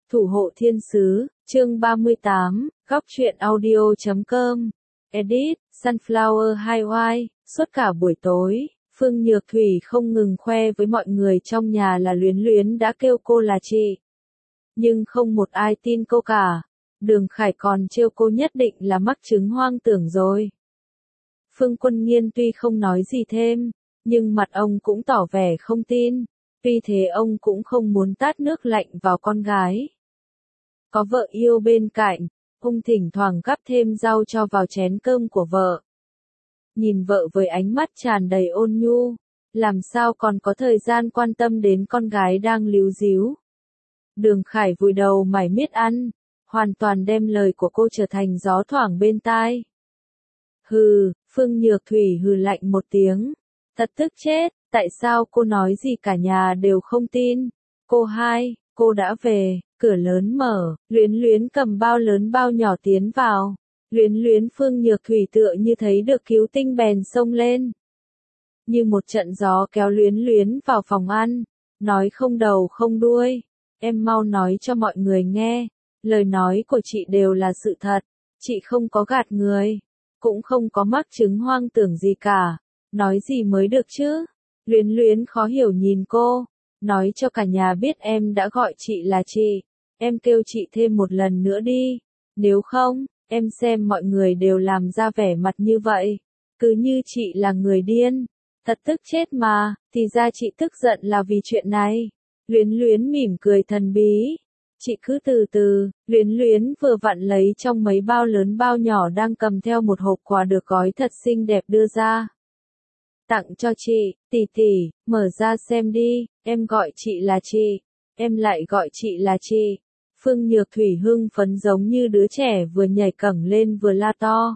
Thủ hộ thiên sứ, chương 38, góc truyện audio.com. Edit, Sunflower Highway, suốt cả buổi tối, Phương Nhược Thủy không ngừng khoe với mọi người trong nhà là Luyến Luyến đã kêu cô là chị. Nhưng không một ai tin cô cả. Đường Khải còn trêu cô nhất định là mắc chứng hoang tưởng rồi. Phương Quân Nghiên tuy không nói gì thêm, nhưng mặt ông cũng tỏ vẻ không tin. Tuy thế ông cũng không muốn tát nước lạnh vào con gái. Có vợ yêu bên cạnh, ông thỉnh thoảng gắp thêm rau cho vào chén cơm của vợ. Nhìn vợ với ánh mắt tràn đầy ôn nhu, làm sao còn có thời gian quan tâm đến con gái đang líu ríu. Đường Khải vùi đầu mải miết ăn, hoàn toàn đem lời của cô trở thành gió thoảng bên tai. Hừ, Phương Nhược Thủy hừ lạnh một tiếng. Thật tức chết, tại sao cô nói gì cả nhà đều không tin. Cô đã về, cửa lớn mở, Luyến Luyến cầm bao lớn bao nhỏ tiến vào. Luyến Luyến Phương Nhược Thủy tựa như thấy được cứu tinh bèn xông lên. Như một trận gió kéo Luyến Luyến vào phòng ăn, nói không đầu không đuôi. Em mau nói cho mọi người nghe, lời nói của chị đều là sự thật, chị không có gạt người, cũng không có mắc chứng hoang tưởng gì cả. Nói gì mới được chứ? Luyến Luyến khó hiểu nhìn cô, nói cho cả nhà biết em đã gọi chị là chị, em kêu chị thêm một lần nữa đi, nếu không, em xem mọi người đều làm ra vẻ mặt như vậy, cứ như chị là người điên, thật tức chết mà, thì ra chị tức giận là vì chuyện này. Luyến Luyến mỉm cười thần bí. Chị cứ từ từ, Luyến Luyến vừa vặn lấy trong mấy bao lớn bao nhỏ đang cầm theo một hộp quà được gói thật xinh đẹp đưa ra. Tặng cho chị, tỷ, mở ra xem đi, em gọi chị là chị, em lại gọi chị là chị. Phương Nhược Thủy hưng phấn giống như đứa trẻ vừa nhảy cẫng lên vừa la to.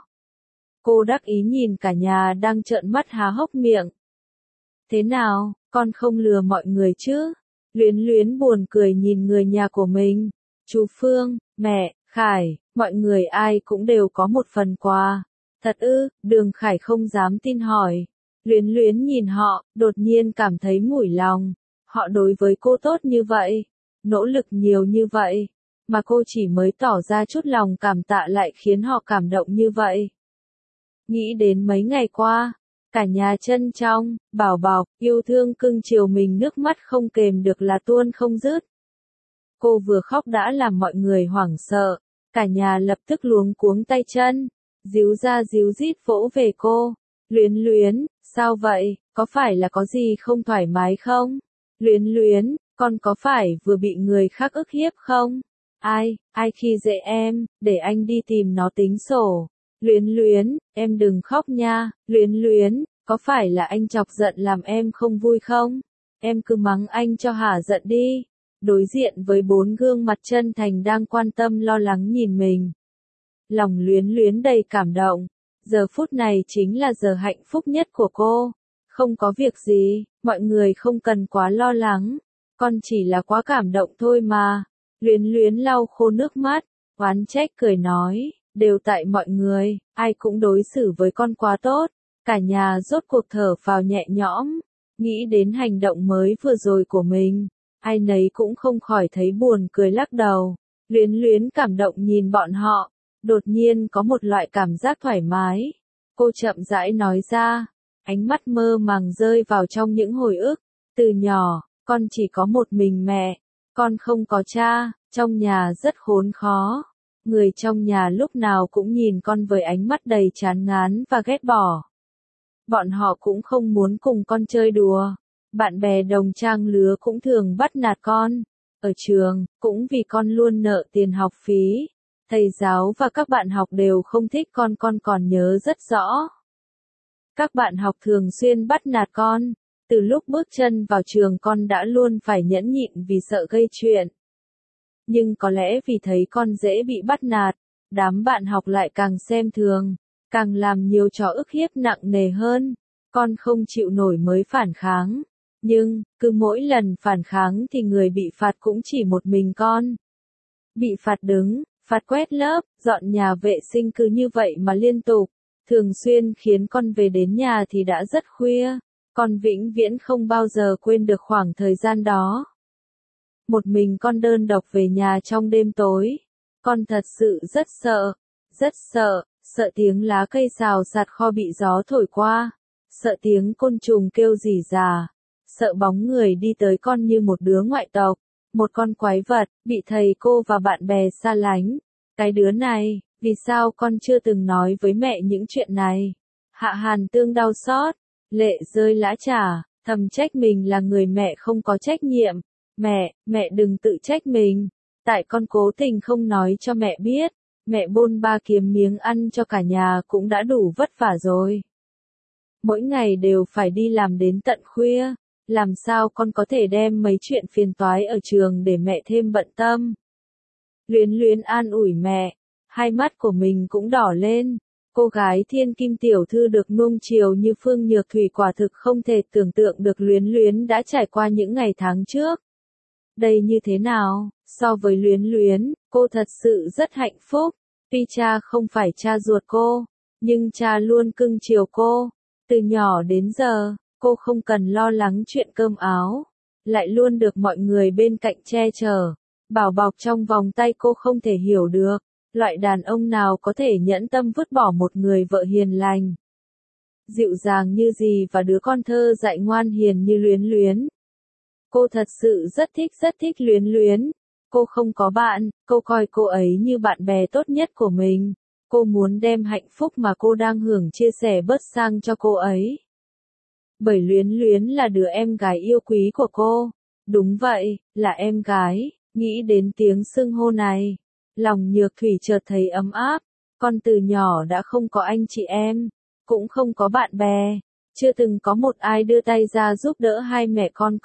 Cô đắc ý nhìn cả nhà đang trợn mắt há hốc miệng. Thế nào, con không lừa mọi người chứ? Luyến Luyến buồn cười nhìn người nhà của mình. Chú Phương, mẹ, Khải, mọi người ai cũng đều có một phần quà. Thật ư? Đường Khải không dám tin hỏi. Luyến Luyến nhìn họ, đột nhiên cảm thấy mủi lòng. Họ đối với cô tốt như vậy, nỗ lực nhiều như vậy, mà cô chỉ mới tỏ ra chút lòng cảm tạ lại khiến họ cảm động như vậy. Nghĩ đến mấy ngày qua, cả nhà trân trong, bảo bọc, yêu thương cưng chiều mình, nước mắt không kềm được là tuôn không dứt. Cô vừa khóc đã làm mọi người hoảng sợ, cả nhà lập tức luống cuống tay chân, díu ra díu dít vỗ về cô. Luyến Luyến, sao vậy, có phải là có gì không thoải mái không? Luyến Luyến, con có phải vừa bị người khác ức hiếp không? Ai khi dễ em, để anh đi tìm nó tính sổ. Luyến Luyến, em đừng khóc nha. Luyến Luyến, có phải là anh chọc giận làm em không vui không? Em cứ mắng anh cho hả giận đi. Đối diện với 4 gương mặt chân thành đang quan tâm lo lắng nhìn mình, lòng Luyến Luyến đầy cảm động. Giờ phút này chính là giờ hạnh phúc nhất của cô. Không có việc gì, mọi người không cần quá lo lắng. Con chỉ là quá cảm động thôi mà. Luyến Luyến lau khô nước mắt, oán trách cười nói, đều tại mọi người, ai cũng đối xử với con quá tốt. Cả nhà rốt cuộc thở phào nhẹ nhõm, nghĩ đến hành động mới vừa rồi của mình, ai nấy cũng không khỏi thấy buồn cười lắc đầu. Luyến Luyến cảm động nhìn bọn họ, đột nhiên có một loại cảm giác thoải mái. Cô chậm rãi nói ra, ánh mắt mơ màng rơi vào trong những hồi ức. Từ nhỏ, con chỉ có một mình mẹ, con không có cha, trong nhà rất khốn khó. Người trong nhà lúc nào cũng nhìn con với ánh mắt đầy chán ngán và ghét bỏ. Bọn họ cũng không muốn cùng con chơi đùa. Bạn bè đồng trang lứa cũng thường bắt nạt con. Ở trường, cũng vì con luôn nợ tiền học phí. Thầy giáo và các bạn học đều không thích con còn nhớ rất rõ. Các bạn học thường xuyên bắt nạt con. Từ lúc bước chân vào trường con đã luôn phải nhẫn nhịn vì sợ gây chuyện. Nhưng có lẽ vì thấy con dễ bị bắt nạt, đám bạn học lại càng xem thường, càng làm nhiều trò ức hiếp nặng nề hơn. Con không chịu nổi mới phản kháng. Nhưng, cứ mỗi lần phản kháng thì người bị phạt cũng chỉ một mình con. Bị phạt đứng, phạt quét lớp, dọn nhà vệ sinh cứ như vậy mà liên tục. Thường xuyên khiến con về đến nhà thì đã rất khuya. Con vĩnh viễn không bao giờ quên được khoảng thời gian đó. một mình con đơn độc về nhà trong đêm tối. Con thật sự rất sợ tiếng lá cây xào xạc kho bị gió thổi qua, sợ tiếng côn trùng kêu rỉ rả, sợ bóng người đi tới con như một đứa ngoại tộc, một con quái vật, bị thầy cô và bạn bè xa lánh. Cái đứa này, vì sao con chưa từng nói với mẹ những chuyện này? Hạ Hàn Tương đau xót, lệ rơi lã chả, thầm trách mình là người mẹ không có trách nhiệm. Mẹ đừng tự trách mình, tại con cố tình không nói cho mẹ biết, mẹ bôn ba kiếm miếng ăn cho cả nhà cũng đã đủ vất vả rồi. Mỗi ngày đều phải đi làm đến tận khuya, làm sao con có thể đem mấy chuyện phiền toái ở trường để mẹ thêm bận tâm. Luyến Luyến an ủi mẹ, hai mắt của mình cũng đỏ lên. Cô gái thiên kim tiểu thư được nuông chiều như Phương Nhược Thủy quả thực không thể tưởng tượng được Luyến Luyến đã trải qua những ngày tháng trước. Đây như thế nào, so với Luyến Luyến, cô thật sự rất hạnh phúc. Tuy cha không phải cha ruột cô, nhưng cha luôn cưng chiều cô. Từ nhỏ đến giờ, cô không cần lo lắng chuyện cơm áo, lại luôn được mọi người bên cạnh che chở, bảo bọc trong vòng tay. Cô không thể hiểu được, loại đàn ông nào có thể nhẫn tâm vứt bỏ một người vợ hiền lành, dịu dàng như gì và đứa con thơ dạy ngoan hiền như Luyến Luyến. Cô thật sự rất thích Luyến Luyến. Cô không có bạn, cô coi cô ấy như bạn bè tốt nhất của mình. Cô muốn đem hạnh phúc mà cô đang hưởng chia sẻ bớt sang cho cô ấy. Bởi Luyến Luyến là đứa em gái yêu quý của cô. Đúng vậy, là em gái. Nghĩ đến tiếng xưng hô này, lòng Nhược Thủy chợt thấy ấm áp. Con từ nhỏ đã không có anh chị em, cũng không có bạn bè, chưa từng có một ai đưa tay ra giúp đỡ hai mẹ con.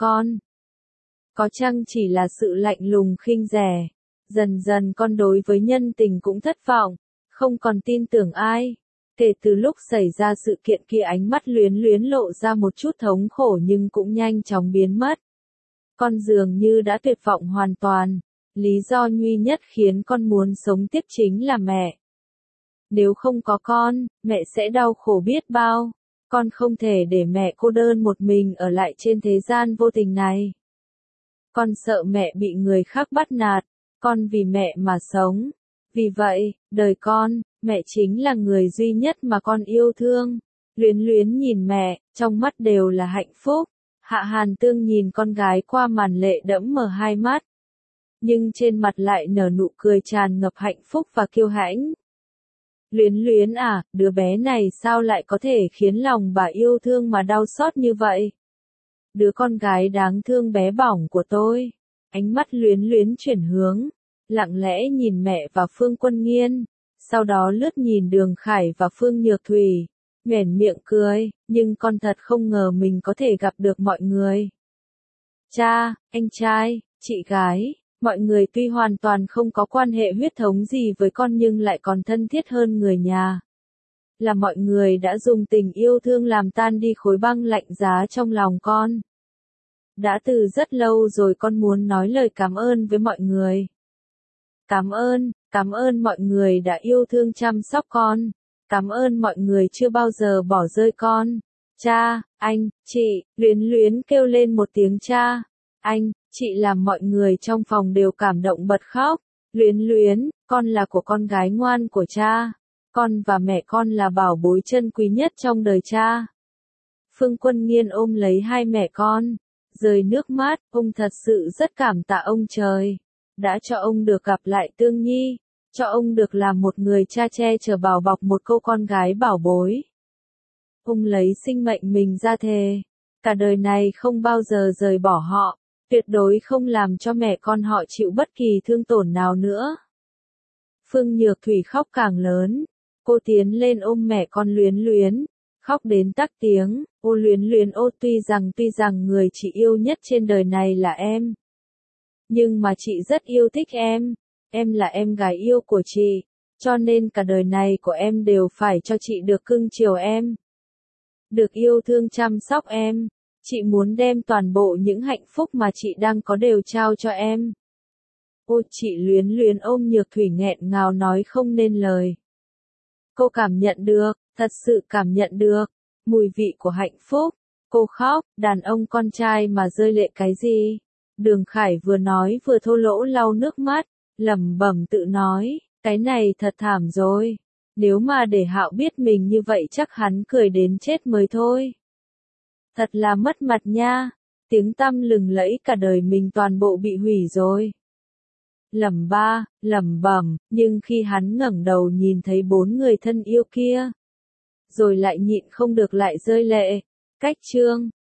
Có chăng chỉ là sự lạnh lùng khinh rẻ. Dần dần con đối với nhân tình cũng thất vọng, không còn tin tưởng ai. Kể từ lúc xảy ra sự kiện kia, ánh mắt Luyến Luyến lộ ra một chút thống khổ nhưng cũng nhanh chóng biến mất. Con dường như đã tuyệt vọng hoàn toàn. Lý do duy nhất khiến con muốn sống tiếp chính là mẹ. Nếu không có con, mẹ sẽ đau khổ biết bao. Con không thể để mẹ cô đơn một mình ở lại trên thế gian vô tình này. Con sợ mẹ bị người khác bắt nạt, con vì mẹ mà sống. Vì vậy, đời con, mẹ chính là người duy nhất mà con yêu thương. Luyến Luyến nhìn mẹ, trong mắt đều là hạnh phúc. Hạ Hàn Tương nhìn con gái qua màn lệ đẫm mở hai mắt, nhưng trên mặt lại nở nụ cười tràn ngập hạnh phúc và kiêu hãnh. Luyến Luyến à, đứa bé này sao lại có thể khiến lòng bà yêu thương mà đau xót như vậy? Đứa con gái đáng thương bé bỏng của tôi. Ánh mắt Luyến Luyến chuyển hướng, lặng lẽ nhìn mẹ và Phương Quân Nghiên, sau đó lướt nhìn Đường Khải và Phương Nhược Thủy, nhoẻn miệng cười, nhưng con thật không ngờ mình có thể gặp được mọi người. Cha, anh trai, chị gái, mọi người tuy hoàn toàn không có quan hệ huyết thống gì với con nhưng lại còn thân thiết hơn người nhà. Là mọi người đã dùng tình yêu thương làm tan đi khối băng lạnh giá trong lòng con. Đã từ rất lâu rồi con muốn nói lời cảm ơn với mọi người. Cảm ơn mọi người đã yêu thương chăm sóc con. Cảm ơn mọi người chưa bao giờ bỏ rơi con. Cha, anh, chị, Luyến Luyến kêu lên một tiếng cha. Anh, chị làm mọi người trong phòng đều cảm động bật khóc. Luyến Luyến, con là của con gái ngoan của cha. Con và mẹ con là bảo bối chân quý nhất trong đời cha. Phương Quân Nghiên ôm lấy hai mẹ con, rơi nước mắt. Ông thật sự rất cảm tạ ông trời, đã cho ông được gặp lại Tương Nhi, cho ông được làm một người cha che chở bảo bọc một cô con gái bảo bối. Ông lấy sinh mệnh mình ra thề, cả đời này không bao giờ rời bỏ họ, tuyệt đối không làm cho mẹ con họ chịu bất kỳ thương tổn nào nữa. Phương Nhược Thủy khóc càng lớn, cô tiến lên ôm mẹ con Luyến Luyến, khóc đến tắc tiếng. Ô Luyến Luyến ô, tuy rằng người chị yêu nhất trên đời này là em, nhưng mà chị rất yêu thích em là em gái yêu của chị, cho nên cả đời này của em đều phải cho chị được cưng chiều em, được yêu thương chăm sóc em. Chị muốn đem toàn bộ những hạnh phúc mà chị đang có đều trao cho em. Ô chị Luyến Luyến ôm Nhược Thủy nghẹn ngào nói không nên lời. Cô cảm nhận được, thật sự cảm nhận được, mùi vị của hạnh phúc. Cô khóc, đàn ông con trai mà rơi lệ cái gì? Đường Khải vừa nói vừa thô lỗ lau nước mắt, lẩm bẩm tự nói, cái này thật thảm rồi. Nếu mà để Hạo biết mình như vậy chắc hắn cười đến chết mới thôi. Thật là mất mặt nha, tiếng tăm lừng lẫy cả đời mình toàn bộ bị hủy rồi. Lẩm bẩm, nhưng khi hắn ngẩng đầu nhìn thấy 4 người thân yêu kia, rồi lại nhịn không được lại rơi lệ. Cách chương